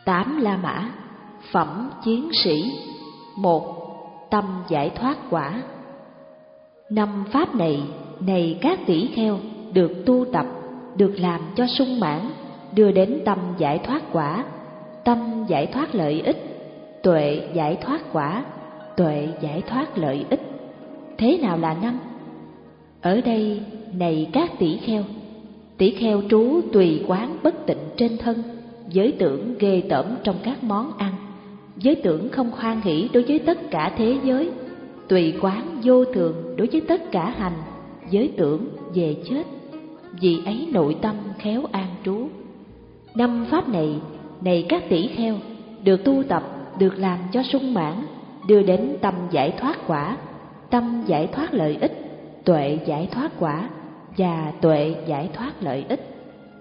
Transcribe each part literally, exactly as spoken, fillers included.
Tám La Mã, phẩm chiến sĩ. Một, tâm giải thoát quả. Năm pháp này, này các tỷ kheo, được tu tập, được làm cho sung mãn, đưa đến tâm giải thoát quả, tâm giải thoát lợi ích, tuệ giải thoát quả, tuệ giải thoát lợi ích. Thế nào là năm? Ở đây, này các tỷ kheo, tỷ kheo trú tùy quán bất tịnh trên thân, giới tưởng ghê tởm trong các món ăn, giới tưởng không hoan hỷ đối với tất cả thế giới, tùy quán vô thường đối với tất cả hành, giới tưởng về chết, vì ấy nội tâm khéo an trú. Năm pháp này, này các tỷ kheo, được tu tập, được làm cho sung mãn, đưa đến tâm giải thoát quả, tâm giải thoát lợi ích, tuệ giải thoát quả và tuệ giải thoát lợi ích.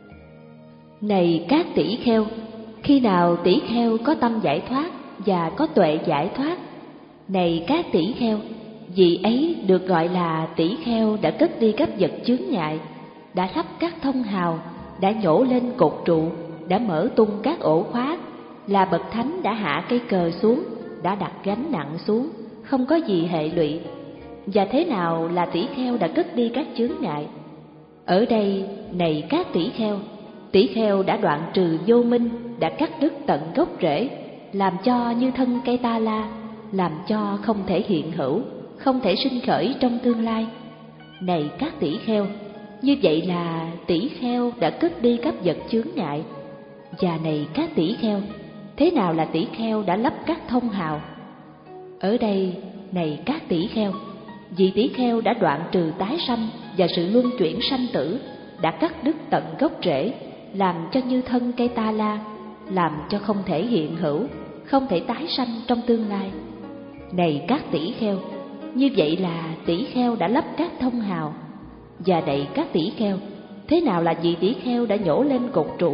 Này các tỷ kheo, khi nào tỷ kheo có tâm giải thoát và có tuệ giải thoát, này các tỷ kheo, vị ấy được gọi là tỷ kheo đã cất đi các vật chướng ngại, đã lắp các thông hào, đã nhổ lên cột trụ, đã mở tung các ổ khóa, là bậc thánh đã hạ cây cờ xuống, đã đặt gánh nặng xuống, không có gì hệ lụy. Và thế nào là tỷ kheo đã cất đi các chướng ngại? Ở đây, này các tỷ kheo, tỷ kheo đã đoạn trừ vô minh, đã cắt đứt tận gốc rễ, làm cho như thân cây ta la, làm cho không thể hiện hữu, không thể sinh khởi trong tương lai. Này các tỷ kheo, như vậy là tỷ kheo đã cất đi các vật chướng ngại. Và này các tỷ kheo, thế nào là tỷ kheo đã lắp các thông hào? Ở đây, này các tỷ kheo, vị tỷ kheo đã đoạn trừ tái sanh và sự luân chuyển sanh tử, đã cắt đứt tận gốc rễ, làm cho như thân cây ta la, làm cho không thể hiện hữu, không thể tái sanh trong tương lai. Này các tỷ kheo, như vậy là tỷ kheo đã lắp các thông hào. Và này các tỷ kheo, thế nào là vị tỷ kheo đã nhổ lên cột trụ?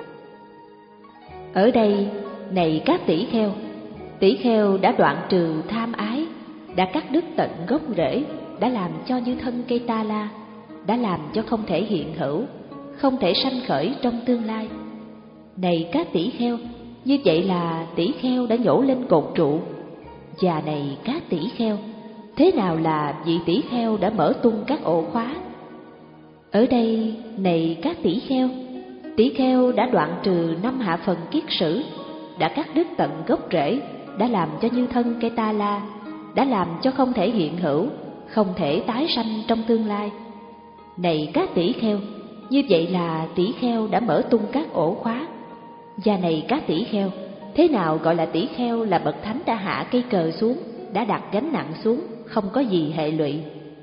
Ở đây, này các tỷ kheo, tỷ kheo đã đoạn trừ tham ái, đã cắt đứt tận gốc rễ, đã làm cho như thân cây ta la, đã làm cho không thể hiện hữu, không thể sanh khởi trong tương lai. Này các tỷ kheo, như vậy là tỷ kheo đã nhổ lên cột trụ. Và này các tỷ kheo, thế nào là vị tỷ kheo đã mở tung các ổ khóa? Ở đây, này các tỷ kheo, tỷ kheo đã đoạn trừ năm hạ phần kiết sử, đã cắt đứt tận gốc rễ, đã làm cho như thân cây ta la, đã làm cho không thể hiện hữu, không thể tái sanh trong tương lai. Này các tỷ kheo, như vậy là tỷ kheo đã mở tung các ổ khóa. Và này các tỷ kheo, thế nào gọi là tỷ kheo là bậc thánh đã hạ cây cờ xuống, đã đặt gánh nặng xuống, không có gì hệ lụy.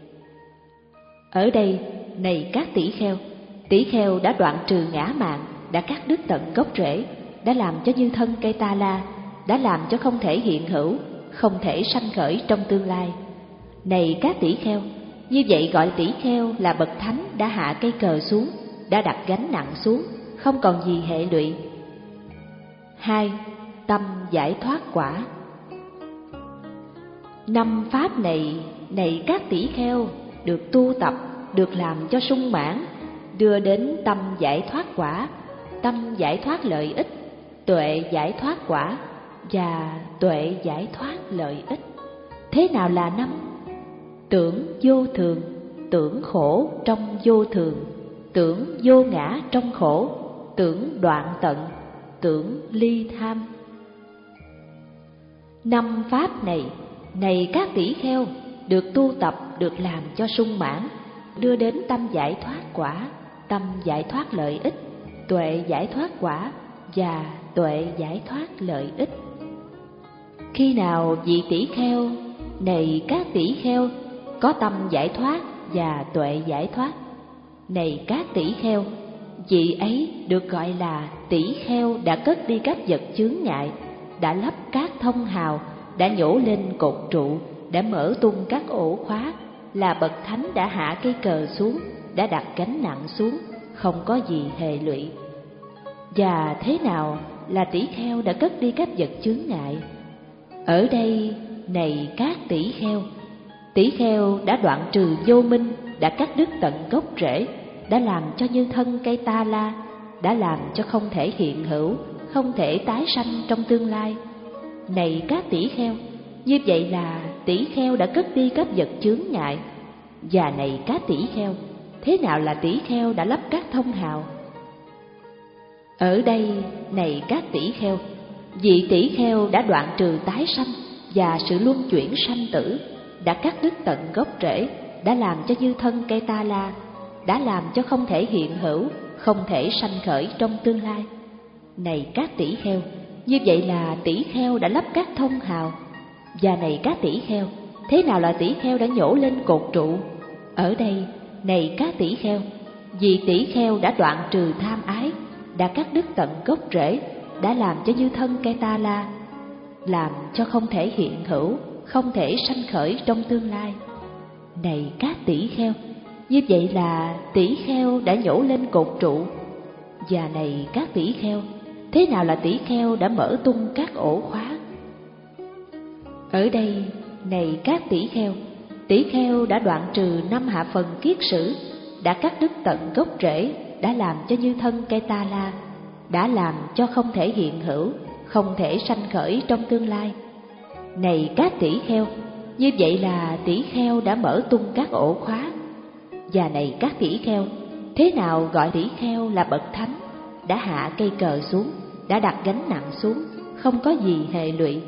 Ở đây, này các tỷ kheo, tỷ kheo đã đoạn trừ ngã mạn, đã cắt đứt tận gốc rễ, đã làm cho như thân cây ta la, đã làm cho không thể hiện hữu, không thể sanh khởi trong tương lai. Này các tỷ kheo, như vậy gọi tỷ kheo là bậc thánh đã hạ cây cờ xuống, đã đặt gánh nặng xuống, không còn gì hệ lụy. Hai, tâm giải thoát quả. Năm pháp này, này các tỷ kheo, được tu tập, được làm cho sung mãn, đưa đến tâm giải thoát quả, tâm giải thoát lợi ích, tuệ giải thoát quả và tuệ giải thoát lợi ích. Thế nào là năm? Tưởng vô thường, tưởng khổ trong vô thường, tưởng vô ngã trong khổ, tưởng đoạn tận, tưởng ly tham. Năm pháp này, này các tỷ kheo, được tu tập, được làm cho sung mãn, đưa đến tâm giải thoát quả, tâm giải thoát lợi ích, tuệ giải thoát quả và tuệ giải thoát lợi ích. Khi nào vị tỷ kheo, này các tỷ kheo, có tâm giải thoát và tuệ giải thoát, này các tỷ kheo, vị ấy được gọi là tỷ kheo đã cất đi các vật chướng ngại, đã lắp các thông hào, đã nhổ lên cột trụ, đã mở tung các ổ khóa, là bậc thánh đã hạ cây cờ xuống, đã đặt gánh nặng xuống, không có gì hệ lụy. Và thế nào là tỷ kheo đã cất đi các vật chướng ngại? Ở đây, này các tỷ kheo, tỷ kheo đã đoạn trừ vô minh, đã cắt đứt tận gốc rễ, đã làm cho như thân cây ta la, đã làm cho không thể hiện hữu, không thể tái sanh trong tương lai. Này các tỷ kheo, như vậy là tỷ kheo đã cất đi các vật chướng ngại. Và này các tỷ kheo, thế nào là tỷ kheo đã lắp các thông hào? Ở đây, này các tỷ kheo, vị tỷ kheo đã đoạn trừ tái sanh và sự luân chuyển sanh tử, đã cắt đứt tận gốc rễ, đã làm cho dư thân cây ta la, đã làm cho không thể hiện hữu, không thể sanh khởi trong tương lai. Này các tỷ kheo, như vậy là tỷ kheo đã lắp các thông hào. Và này các tỷ kheo, thế nào là tỷ kheo đã nhổ lên cột trụ? Ở đây, này các tỷ kheo, vì tỷ kheo đã đoạn trừ tham ái, đã cắt đứt tận gốc rễ, đã làm cho như thân cây ta la, làm cho không thể hiện hữu, không thể sanh khởi trong tương lai. Này các tỷ kheo, như vậy là tỷ kheo đã nhổ lên cột trụ. Và này các tỷ kheo, thế nào là tỷ kheo đã mở tung các ổ khóa? Ở đây, này các tỷ kheo, tỷ kheo đã đoạn trừ năm hạ phần kiết sử, đã cắt đứt tận gốc rễ, đã làm cho như thân cây ta la, đã làm cho không thể hiện hữu, không thể sanh khởi trong tương lai. Này các tỷ kheo, như vậy là tỷ kheo đã mở tung các ổ khóa. Và này các tỷ kheo, thế nào gọi tỷ kheo là bậc thánh, đã hạ cây cờ xuống, đã đặt gánh nặng xuống, không có gì hệ lụy.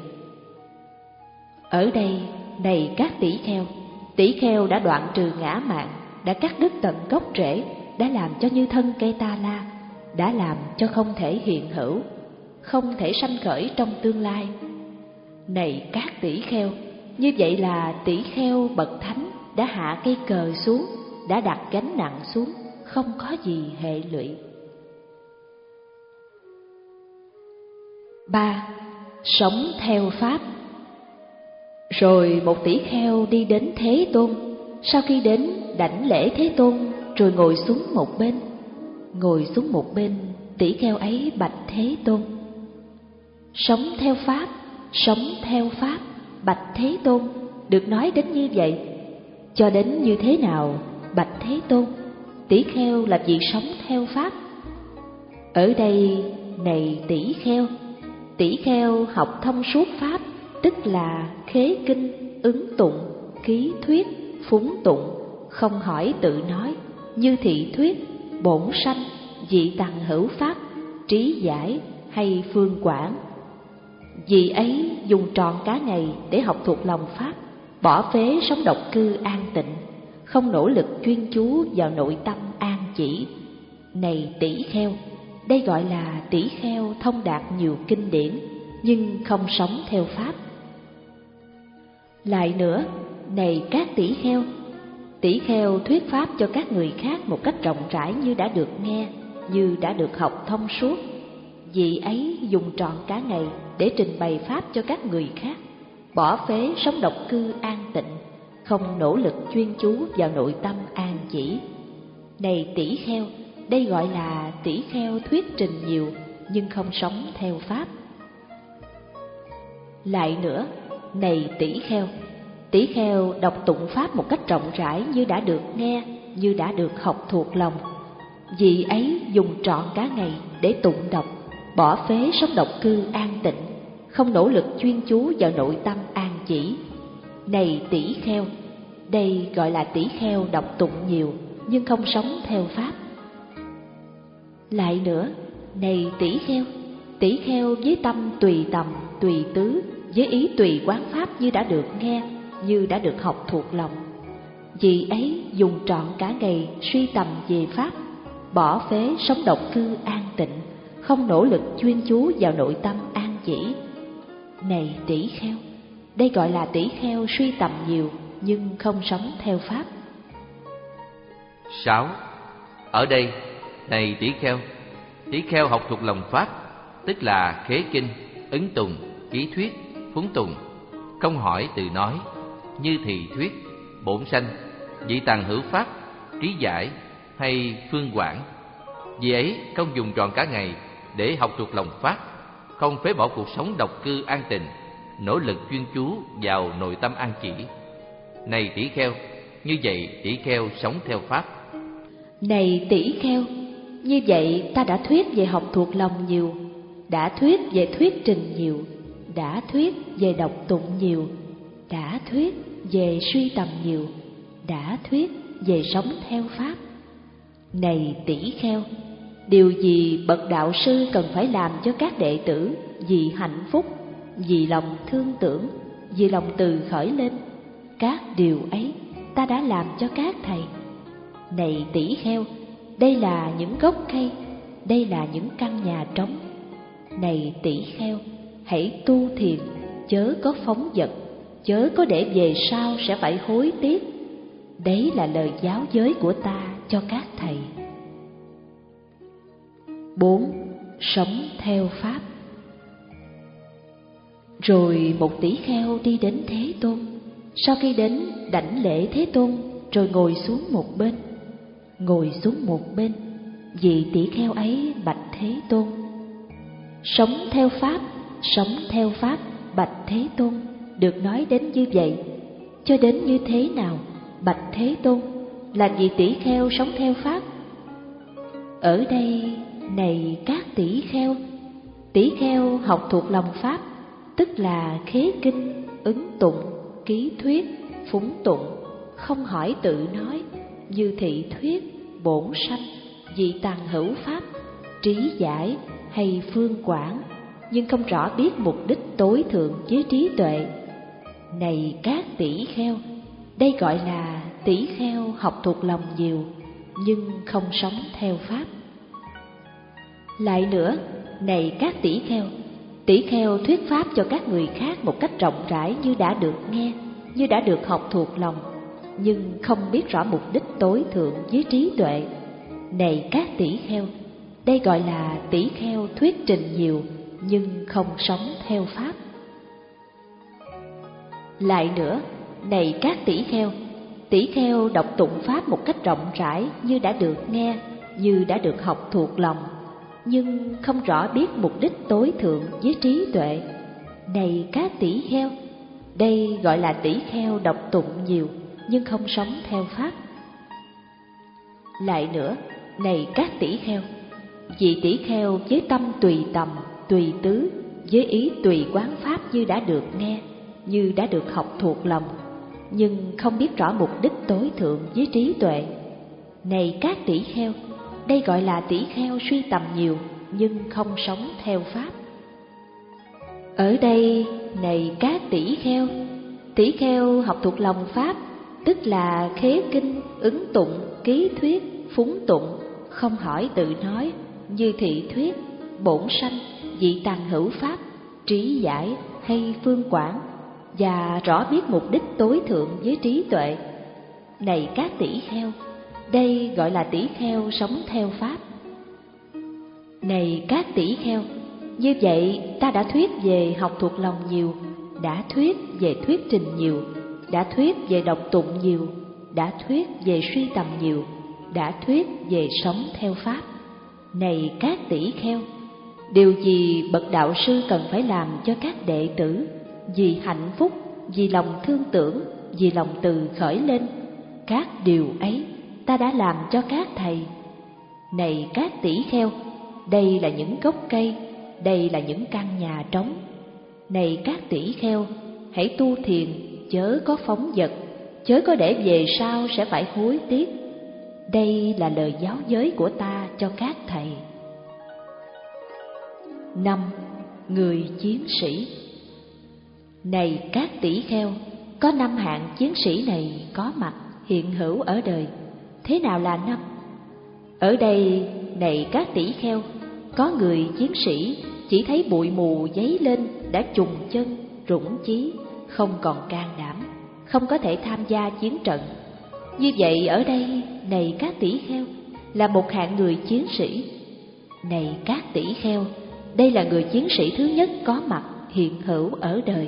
Ở đây, này các tỷ kheo, tỷ kheo đã đoạn trừ ngã mạn, đã cắt đứt tận gốc rễ, đã làm cho như thân cây ta la, đã làm cho không thể hiện hữu, không thể sanh khởi trong tương lai. Này các tỷ kheo, như vậy là tỷ kheo bậc thánh đã hạ cây cờ xuống, đã đặt gánh nặng xuống, không có gì hệ lụy. Ba. Sống theo pháp. Rồi một tỷ kheo đi đến Thế Tôn. Sau khi đến, đảnh lễ Thế Tôn, rồi ngồi xuống một bên. Ngồi xuống một bên, tỷ kheo ấy bạch Thế Tôn: Sống theo pháp, sống theo pháp, bạch Thế Tôn. Được nói đến như vậy, cho đến như thế nào, bạch Thế Tôn? Tỷ kheo là vị sống theo pháp. Ở đây, này tỷ kheo, tỷ kheo học thông suốt pháp, tức là khế kinh, ứng tụng, ký thuyết, phúng tụng, không hỏi tự nói, như thị thuyết, bổn sanh, dị tằng hữu pháp, trí giải hay phương quảng. Vì ấy dùng trọn cả ngày để học thuộc lòng pháp, bỏ phế sống độc cư an tịnh, không nỗ lực chuyên chú vào nội tâm an chỉ. Này tỷ kheo, đây gọi là tỷ kheo thông đạt nhiều kinh điển, nhưng không sống theo pháp. Lại nữa, này các tỷ kheo, tỷ kheo thuyết pháp cho các người khác một cách rộng rãi như đã được nghe, như đã được học thông suốt. Vì ấy dùng trọn cả ngày để trình bày pháp cho các người khác, bỏ phế sống độc cư an tịnh, không nỗ lực chuyên chú vào nội tâm an chỉ. Này tỷ kheo, đây gọi là tỷ kheo thuyết trình nhiều nhưng không sống theo pháp. Lại nữa, này tỷ kheo, tỷ kheo đọc tụng pháp một cách rộng rãi như đã được nghe, như đã được học thuộc lòng. Vì ấy dùng trọn cả ngày để tụng đọc, bỏ phế sống độc cư an tịnh, không nỗ lực chuyên chú vào nội tâm an chỉ. Này tỷ kheo, đây gọi là tỷ kheo đọc tụng nhiều nhưng không sống theo pháp. Lại nữa, này tỷ kheo, tỷ kheo với tâm tùy tầm, tùy tứ, với ý tùy quán pháp như đã được nghe, như đã được học thuộc lòng. Vì ấy dùng trọn cả ngày suy tầm về pháp, bỏ phế sống độc cư an tịnh, không nỗ lực chuyên chú vào nội tâm an chỉ. Này tỷ kheo, đây gọi là tỷ kheo suy tầm nhiều nhưng không sống theo pháp. Sáu. Ở đây, này tỷ kheo, tỷ kheo học thuộc lòng pháp, tức là khế kinh, ứng tùng, ký thuyết, phúng tùng, không hỏi tự nói, như thị thuyết, bổn sanh, dị tằng hữu pháp, trí giải hay phương quảng. Vì ấy không dùng trọn cả ngày để học thuộc lòng pháp, không phế bỏ cuộc sống độc cư an tịnh, nỗ lực chuyên chú vào nội tâm an chỉ. Này tỷ kheo, như vậy tỷ kheo sống theo pháp. Này tỷ kheo, như vậy ta đã thuyết về học thuộc lòng nhiều. đã thuyết về thuyết trình nhiều, đã thuyết về đọc tụng nhiều, đã thuyết về suy tầm nhiều, đã thuyết về sống theo pháp. Này tỷ kheo, điều gì bậc đạo sư cần phải làm cho các đệ tử vì hạnh phúc, vì lòng thương tưởng, vì lòng từ khởi lên, các điều ấy ta đã làm cho các thầy. Này tỷ kheo, đây là những gốc cây, đây là những căn nhà trống. Này tỷ kheo, hãy tu thiền, chớ có phóng dật, chớ có để về sau sẽ phải hối tiếc. Đấy là lời giáo giới của ta cho các thầy. Bốn. Sống theo pháp. Rồi một tỷ kheo đi đến Thế Tôn. Sau khi đến đảnh lễ Thế Tôn, rồi ngồi xuống một bên. Ngồi xuống một bên, vị tỷ kheo ấy bạch Thế Tôn: sống theo pháp, sống theo pháp, bạch Thế Tôn. Được nói đến như vậy, cho đến như thế nào, bạch Thế Tôn? Là vị tỷ kheo sống theo pháp. Ở đây, này các tỷ kheo, tỷ kheo học thuộc lòng pháp, tức là khế kinh, ứng tụng, ký thuyết, phúng tụng, không hỏi tự nói, như thị thuyết, bổn sanh, vị tằng hữu pháp, trí giải hay phương quảng, nhưng không rõ biết mục đích tối thượng với trí tuệ. Này các tỷ kheo, đây gọi là tỷ kheo học thuộc lòng nhiều, nhưng không sống theo pháp. Lại nữa, này các tỷ kheo, tỷ kheo thuyết pháp cho các người khác một cách rộng rãi như đã được nghe, như đã được học thuộc lòng, nhưng không biết rõ mục đích tối thượng với trí tuệ. Này các tỷ kheo, đây gọi là tỷ kheo thuyết trình nhiều, nhưng không sống theo pháp. Lại nữa, này các tỷ kheo, tỷ kheo đọc tụng pháp một cách rộng rãi như đã được nghe, như đã được học thuộc lòng, nhưng không rõ biết mục đích tối thượng với trí tuệ. Này các tỷ kheo, đây gọi là tỷ kheo đọc tụng nhiều, nhưng không sống theo pháp. Lại nữa, này các tỷ kheo, vị tỷ kheo với tâm tùy tầm, tùy tứ, với ý tùy quán pháp như đã được nghe, như đã được học thuộc lòng, nhưng không biết rõ mục đích tối thượng với trí tuệ. Này các tỷ kheo, đây gọi là tỷ kheo suy tầm nhiều, nhưng không sống theo pháp. Ở đây, này các tỷ kheo, tỷ kheo học thuộc lòng pháp, tức là khế kinh, ứng tụng, ký thuyết, phúng tụng, không hỏi tự nói, như thị thuyết, bổn sanh, vị tằng hữu pháp, trí giải hay phương quảng, và rõ biết mục đích tối thượng với trí tuệ. Này các tỷ kheo, đây gọi là tỷ kheo sống theo pháp. Này các tỷ kheo, như vậy ta đã thuyết về học thuộc lòng nhiều, đã thuyết về thuyết trình nhiều, đã thuyết về đọc tụng nhiều, đã thuyết về suy tầm nhiều, đã thuyết về sống theo pháp. Này các tỷ kheo, điều gì bậc đạo sư cần phải làm cho các đệ tử vì hạnh phúc, vì lòng thương tưởng, vì lòng từ khởi lên, các điều ấy ta đã làm cho các thầy. Này các tỷ kheo, đây là những gốc cây, đây là những căn nhà trống. Này các tỷ kheo, hãy tu thiền, chớ có phóng dật, chớ có để về sau sẽ phải hối tiếc. Đây là lời giáo giới của ta cho các thầy. Năm. Người chiến sĩ. Này các tỷ kheo, có năm hạng chiến sĩ này có mặt hiện hữu ở đời. Thế nào là năm? Ở đây, này các tỷ kheo, có người chiến sĩ chỉ thấy bụi mù dấy lên đã trùng chân, rủng chí, không còn can đảm, không có thể tham gia chiến trận. Như vậy ở đây, này các tỷ kheo, là một hạng người chiến sĩ. Này các tỷ kheo, đây là người chiến sĩ thứ nhất có mặt hiện hữu ở đời.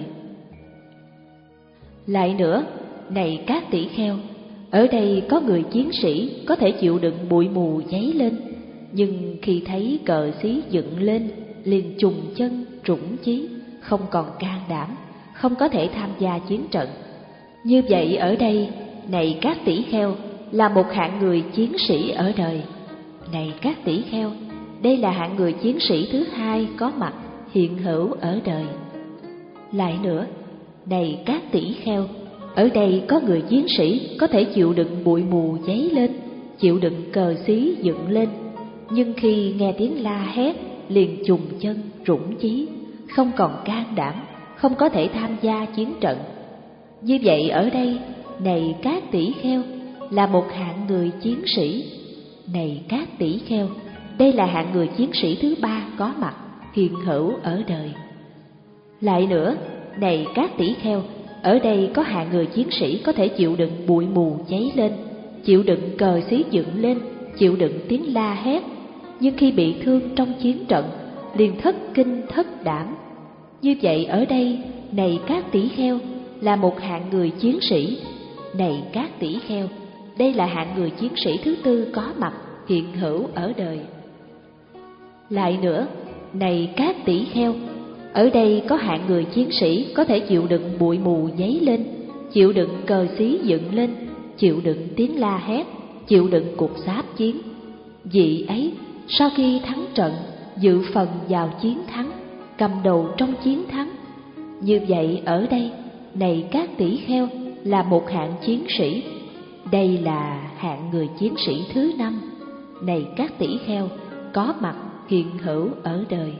Lại nữa, này các tỷ kheo, ở đây có người chiến sĩ có thể chịu đựng bụi mù dấy lên, nhưng khi thấy cờ xí dựng lên liền trùng chân, rủng chí, không còn can đảm, không có thể tham gia chiến trận. Như vậy ở đây, này các tỷ kheo, là một hạng người chiến sĩ ở đời. Này các tỷ kheo, đây là hạng người chiến sĩ thứ hai có mặt hiện hữu ở đời. Lại nữa, này các tỷ kheo, ở đây có người chiến sĩ có thể chịu đựng bụi mù dấy lên, chịu đựng cờ xí dựng lên, nhưng khi nghe tiếng la hét liền chùng chân rủng chí, không còn can đảm, không có thể tham gia chiến trận. Như vậy ở đây, này các tỷ kheo, là một hạng người chiến sĩ. Này các tỷ kheo, đây là hạng người chiến sĩ thứ ba có mặt hiện hữu ở đời. Lại nữa, này các tỷ kheo, ở đây có hạng người chiến sĩ có thể chịu đựng bụi mù cháy lên, chịu đựng cờ xí dựng lên, chịu đựng tiếng la hét, nhưng khi bị thương trong chiến trận liền thất kinh thất đảm. Như vậy ở đây, này các tỷ kheo, là một hạng người chiến sĩ. Này các tỷ kheo, đây là hạng người chiến sĩ thứ tư có mặt hiện hữu ở đời. Lại nữa, này các tỷ kheo, ở đây có hạng người chiến sĩ có thể chịu đựng bụi mù dấy lên, chịu đựng cờ xí dựng lên, chịu đựng tiếng la hét, chịu đựng cuộc giáp chiến. Vị ấy sau khi thắng trận dự phần vào chiến thắng, cầm đầu trong chiến thắng. Như vậy ở đây, này các tỷ kheo, là một hạng chiến sĩ. Đây là hạng người chiến sĩ thứ năm. Này các tỷ kheo, có mặt hiện hữu ở đời.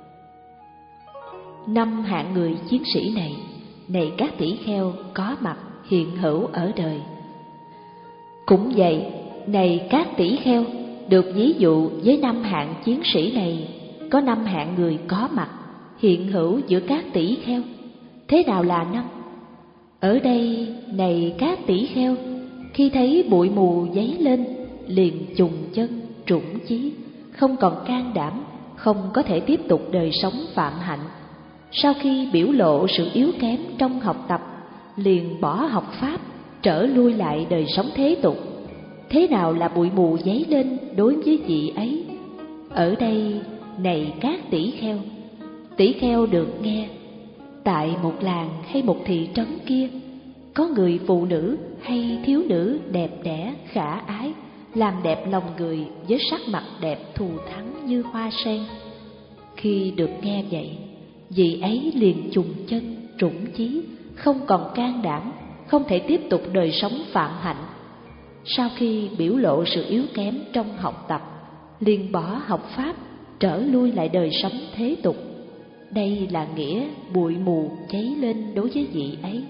Năm hạng người chiến sĩ này, này các tỷ kheo, có mặt hiện hữu ở đời. Cũng vậy, này các tỷ kheo, được ví dụ với năm hạng chiến sĩ này, có năm hạng người có mặt hiện hữu giữa các tỷ kheo. Thế nào là năm? Ở đây, này các tỷ kheo, khi thấy bụi mù dấy lên liền chùng chân trũng chí, không còn can đảm, không có thể tiếp tục đời sống phạm hạnh. Sau khi biểu lộ sự yếu kém trong học tập, liền bỏ học pháp, trở lui lại đời sống thế tục. Thế nào là bụi mù dấy lên đối với vị ấy? Ở đây, này các tỷ kheo, tỷ kheo được nghe, tại một làng hay một thị trấn kia, có người phụ nữ hay thiếu nữ đẹp đẽ khả ái, làm đẹp lòng người với sắc mặt đẹp thù thắng như hoa sen. Khi được nghe vậy, vị ấy liền chùng chân trũng chí, không còn can đảm, không thể tiếp tục đời sống phạm hạnh. Sau khi biểu lộ sự yếu kém trong học tập, liền bỏ học pháp, trở lui lại đời sống thế tục. Đây là nghĩa bụi mù cháy lên đối với vị ấy.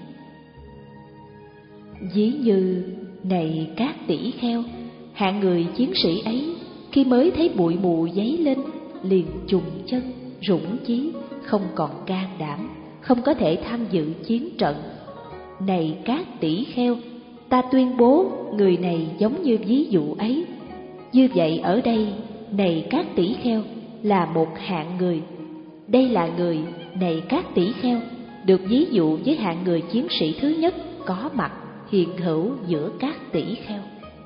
Ví như, này các tỷ kheo, hạng người chiến sĩ ấy, khi mới thấy bụi mù dấy lên, liền chùng chân, rủng chí, không còn can đảm, không có thể tham dự chiến trận. Này các tỷ kheo, ta tuyên bố người này giống như ví dụ ấy. Như vậy ở đây, này các tỷ kheo, là một hạng người. Đây là người, này các tỷ kheo, được ví dụ với hạng người chiến sĩ thứ nhất có mặt hiện hữu giữa các tỷ kheo.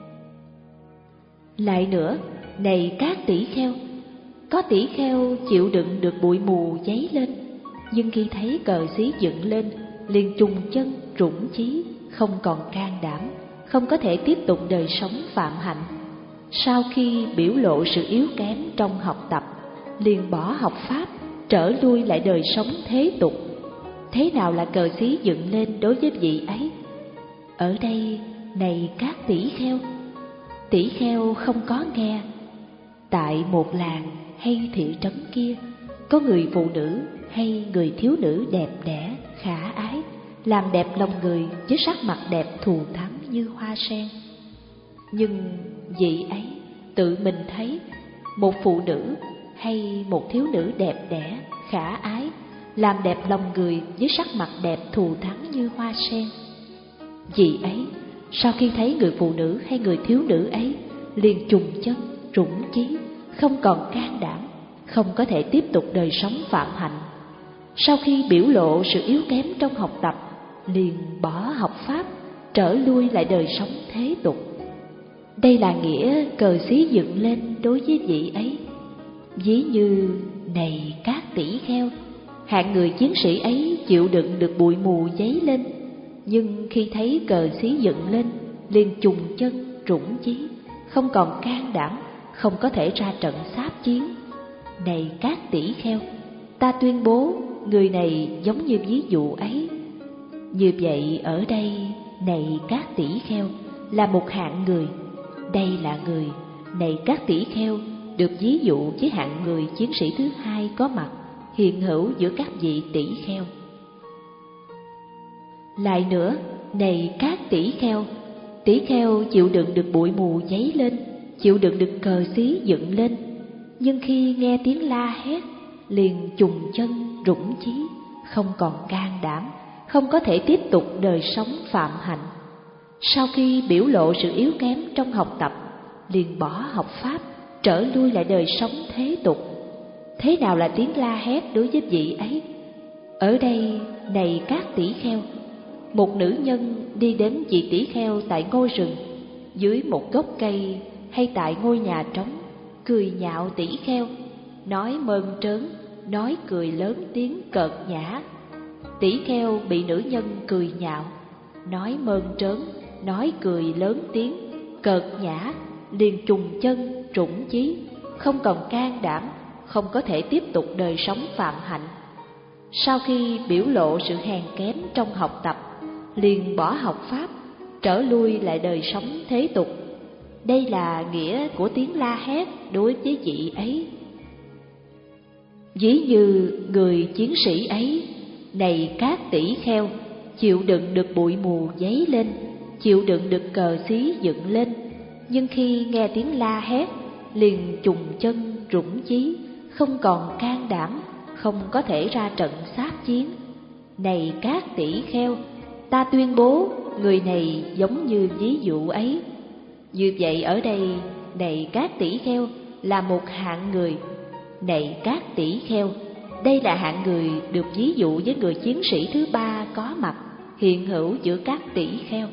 Lại nữa, này các tỷ kheo, có tỷ kheo chịu đựng được bụi mù dấy lên, nhưng khi thấy cờ xí dựng lên, liền trùng chân rủng chí, không còn can đảm, không có thể tiếp tục đời sống phạm hạnh. Sau khi biểu lộ sự yếu kém trong học tập, liền bỏ học pháp, trở lui lại đời sống thế tục. Thế nào là cờ xí dựng lên đối với vị ấy? Ở đây, này các tỷ kheo, tỷ kheo không có nghe, tại một làng hay thị trấn kia, có người phụ nữ hay người thiếu nữ đẹp đẽ khả ái, làm đẹp lòng người với sắc mặt đẹp thù thắng như hoa sen. Nhưng vị ấy tự mình thấy một phụ nữ hay một thiếu nữ đẹp đẽ khả ái, làm đẹp lòng người với sắc mặt đẹp thù thắng như hoa sen. Vị ấy sau khi thấy người phụ nữ hay người thiếu nữ ấy, liền trùng chân rủng chí, không còn can đảm, không có thể tiếp tục đời sống phạm hạnh. Sau khi biểu lộ sự yếu kém trong học tập, liền bỏ học pháp, trở lui lại đời sống thế tục. Đây là nghĩa cờ xí dựng lên đối với vị ấy. Ví như, này các tỷ kheo, hạng người chiến sĩ ấy chịu đựng được bụi mù dấy lên, nhưng khi thấy cờ xí dựng lên, liền trùng chân trũng chí, không còn can đảm, không có thể ra trận sáp chiến. Này các tỷ kheo, ta tuyên bố người này giống như ví dụ ấy. Như vậy ở đây, này các tỷ kheo, là một hạng người. Đây là người, này các tỷ kheo, được ví dụ với hạng người chiến sĩ thứ hai có mặt, hiện hữu giữa các vị tỷ kheo. Lại nữa, này các tỷ kheo, tỷ kheo chịu đựng được bụi mù dấy lên, chịu đựng được cờ xí dựng lên, nhưng khi nghe tiếng la hét, liền chùng chân rủng chí, không còn can đảm, không có thể tiếp tục đời sống phạm hạnh. Sau khi biểu lộ sự yếu kém trong học tập, liền bỏ học pháp, trở lui lại đời sống thế tục. Thế nào là tiếng la hét đối với vị ấy? Ở đây, này các tỷ kheo, một nữ nhân đi đến vị tỷ kheo tại ngôi rừng, dưới một gốc cây hay tại ngôi nhà trống, cười nhạo tỷ kheo, nói mơn trớn, nói cười lớn tiếng cợt nhã. Tỷ kheo bị nữ nhân cười nhạo, nói mơn trớn, nói cười lớn tiếng cợt nhã, liền trùng chân trũng chí, không còn can đảm, không có thể tiếp tục đời sống phạm hạnh. Sau khi biểu lộ sự hèn kém trong học tập, liền bỏ học pháp, trở lui lại đời sống thế tục. Đây là nghĩa của tiếng la hét đối với vị ấy. Ví như người chiến sĩ ấy, này các tỷ kheo, chịu đựng được bụi mù dấy lên, chịu đựng được cờ xí dựng lên, nhưng khi nghe tiếng la hét, liền trùng chân rủng chí, không còn can đảm, không có thể ra trận sáp chiến. Này các tỷ kheo, ta tuyên bố người này giống như ví dụ ấy. Như vậy ở đây, này các tỷ kheo, là một hạng người. Này các tỷ kheo, đây là hạng người được ví dụ với người chiến sĩ thứ ba có mặt, hiện hữu giữa các tỷ kheo.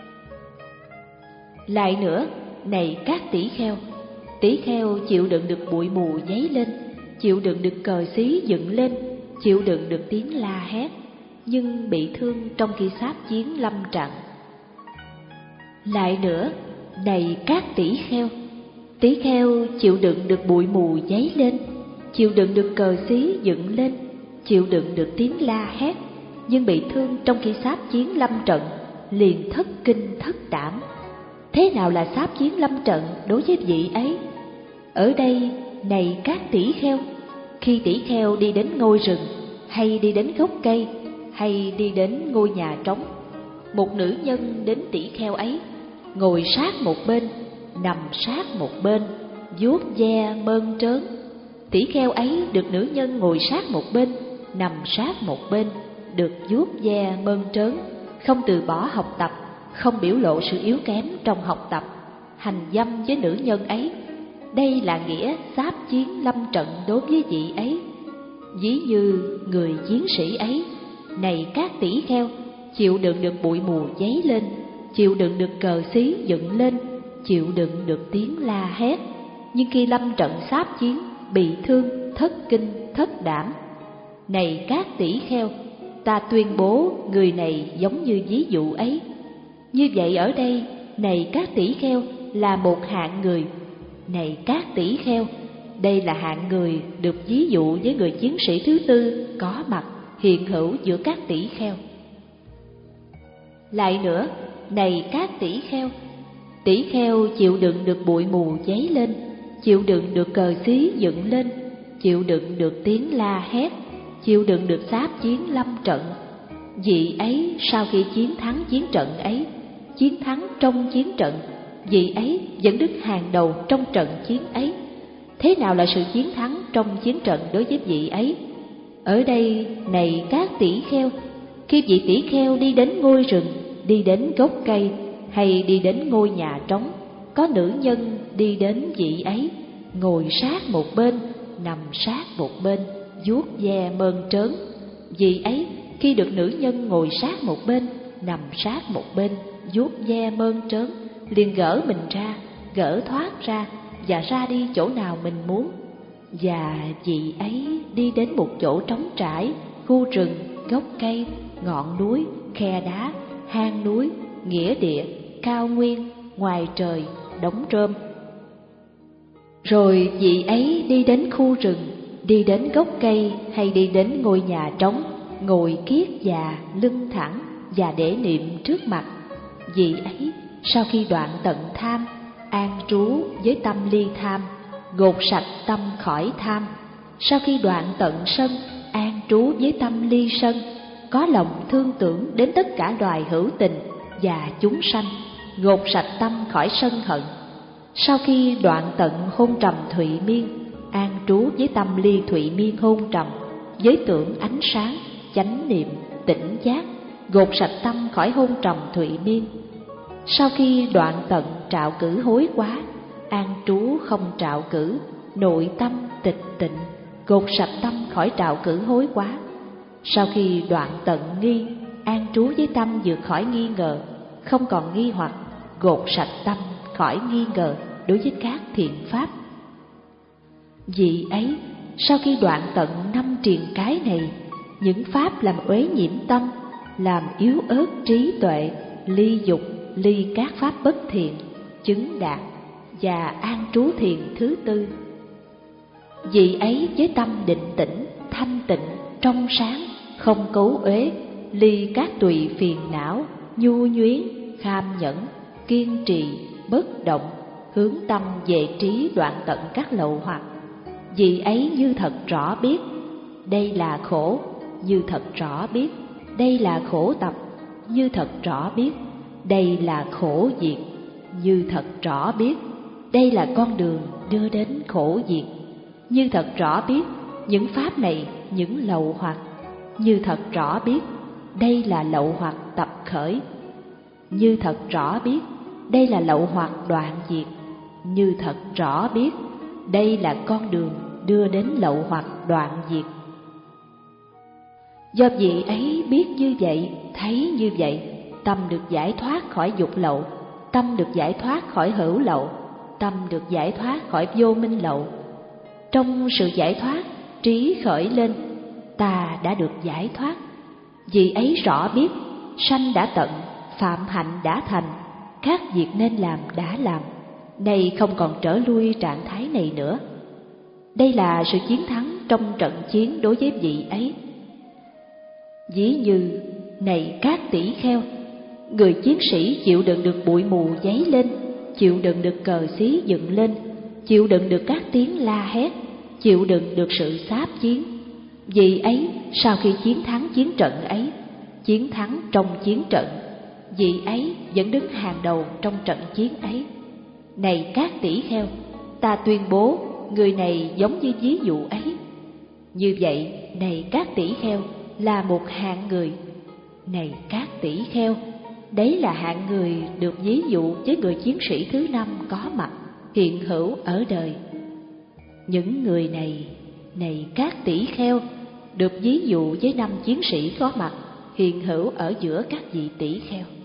Lại nữa, này các tỷ kheo, tỷ kheo chịu đựng được bụi mù dấy lên, chịu đựng được cờ xí dựng lên, chịu đựng được tiếng la hét, nhưng bị thương trong khi sáp chiến lâm trận. Lại nữa, này các tỷ kheo, tỷ kheo chịu đựng được bụi mù dấy lên, chịu đựng được cờ xí dựng lên, chịu đựng được tiếng la hét, nhưng bị thương trong khi sáp chiến lâm trận, liền thất kinh thất đảm. Thế nào là sáp chiến lâm trận đối với vị ấy? Ở đây, này các tỷ kheo, khi tỷ kheo đi đến ngôi rừng, hay đi đến gốc cây, hay đi đến ngôi nhà trống, một nữ nhân đến tỷ kheo ấy, ngồi sát một bên, nằm sát một bên, vuốt ve mơn trớn. Tỷ kheo ấy được nữ nhân ngồi sát một bên, nằm sát một bên, được vuốt ve mơn trớn, không từ bỏ học tập, không biểu lộ sự yếu kém trong học tập, hành dâm với nữ nhân ấy. Đây là nghĩa sáp chiến lâm trận đối với vị ấy. Ví như người chiến sĩ ấy, này các tỷ kheo, chịu đựng được bụi mù dấy lên, chịu đựng được cờ xí dựng lên, chịu đựng được tiếng la hét, nhưng khi lâm trận sáp chiến, bị thương, thất kinh, thất đảm. Này các tỷ kheo, ta tuyên bố người này giống như ví dụ ấy. Như vậy ở đây, này các tỷ kheo, là một hạng người. Này các tỷ kheo, đây là hạng người được ví dụ với người chiến sĩ thứ tư có mặt, hiện hữu giữa các tỷ kheo. Lại nữa, này các tỷ kheo, tỷ kheo chịu đựng được bụi mù dấy lên, chịu đựng được cờ xí dựng lên, chịu đựng được tiếng la hét, chịu đựng được sáp chiến lâm trận. Vị ấy sau khi chiến thắng chiến trận ấy, chiến thắng trong chiến trận, vị ấy vẫn đứng hàng đầu trong trận chiến ấy. Thế nào là sự chiến thắng trong chiến trận đối với vị ấy? Ở đây, này các tỷ kheo, khi vị tỷ kheo đi đến ngôi rừng, đi đến gốc cây, hay đi đến ngôi nhà trống, có nữ nhân đi đến vị ấy, ngồi sát một bên, nằm sát một bên, vuốt ve mơn trớn. Vị ấy khi được nữ nhân ngồi sát một bên, nằm sát một bên, vuốt ve mơn trớn, liền gỡ mình ra, gỡ thoát ra và ra đi chỗ nào mình muốn. Và vị ấy đi đến một chỗ trống trải, khu rừng, gốc cây, ngọn núi, khe đá, hang núi, nghĩa địa, cao nguyên, ngoài trời, đống rơm. Rồi vị ấy đi đến khu rừng, đi đến gốc cây hay đi đến ngôi nhà trống, ngồi kiết già, lưng thẳng và để niệm trước mặt. Vị ấy sau khi đoạn tận tham, an trú với tâm ly tham, gột sạch tâm khỏi tham. Sau khi đoạn tận sân, an trú với tâm ly sân, có lòng thương tưởng đến tất cả loài hữu tình và chúng sanh, gột sạch tâm khỏi sân hận. Sau khi đoạn tận hôn trầm thụy miên, an trú với tâm ly thụy miên hôn trầm, với tưởng ánh sáng, chánh niệm, tỉnh giác, gột sạch tâm khỏi hôn trầm thụy miên. Sau khi đoạn tận trạo cử hối quá, an trú không trạo cử, nội tâm tịch tịnh, gột sạch tâm khỏi trạo cử hối quá. Sau khi đoạn tận nghi, an trú với tâm vượt khỏi nghi ngờ, không còn nghi hoặc, gột sạch tâm khỏi nghi ngờ đối với các thiện pháp. Vì ấy, sau khi đoạn tận năm triền cái này, những pháp làm uế nhiễm tâm, làm yếu ớt trí tuệ, ly dục, ly các pháp bất thiện, chứng đạt và an trú thiền thứ tư. Vì ấy với tâm định tĩnh, thanh tịnh, trong sáng, không cấu uế, ly các tùy phiền não, nhu nhuyến, kham nhẫn, kiên trì, bất động, hướng tâm về trí đoạn tận các lậu hoặc. Vì ấy như thật rõ biết, đây là khổ, như thật rõ biết, đây là khổ tập, như thật rõ biết, đây là khổ diệt, như thật rõ biết, đây là con đường đưa đến khổ diệt, như thật rõ biết, những pháp này, những lậu hoặc, như thật rõ biết, đây là lậu hoặc tập khởi, như thật rõ biết, đây là lậu hoặc đoạn diệt, như thật rõ biết, đây là con đường đưa đến lậu hoặc đoạn diệt. Do vị ấy biết như vậy, thấy như vậy, tâm được giải thoát khỏi dục lậu, tâm được giải thoát khỏi hữu lậu, tâm được giải thoát khỏi vô minh lậu. Trong sự giải thoát, trí khởi lên, ta đã được giải thoát. Vị ấy rõ biết, sanh đã tận, phạm hạnh đã thành, các việc nên làm đã làm, nay không còn trở lui trạng thái này nữa. Đây là sự chiến thắng trong trận chiến đối với vị ấy. Ví như, này các tỷ kheo, người chiến sĩ chịu đựng được bụi mù dấy lên, chịu đựng được cờ xí dựng lên, chịu đựng được các tiếng la hét, chịu đựng được sự xáp chiến. Vì ấy, sau khi chiến thắng chiến trận ấy, chiến thắng trong chiến trận, vị ấy vẫn đứng hàng đầu trong trận chiến ấy. Này các tỷ kheo, ta tuyên bố người này giống như ví dụ ấy. Như vậy, này các tỷ kheo, là một hạng người. Này các tỷ kheo, đấy là hạng người được ví dụ với người chiến sĩ thứ năm có mặt, hiện hữu ở đời. Những người này, này các tỷ kheo, được ví dụ với năm chiến sĩ có mặt, hiện hữu ở giữa các vị tỷ kheo.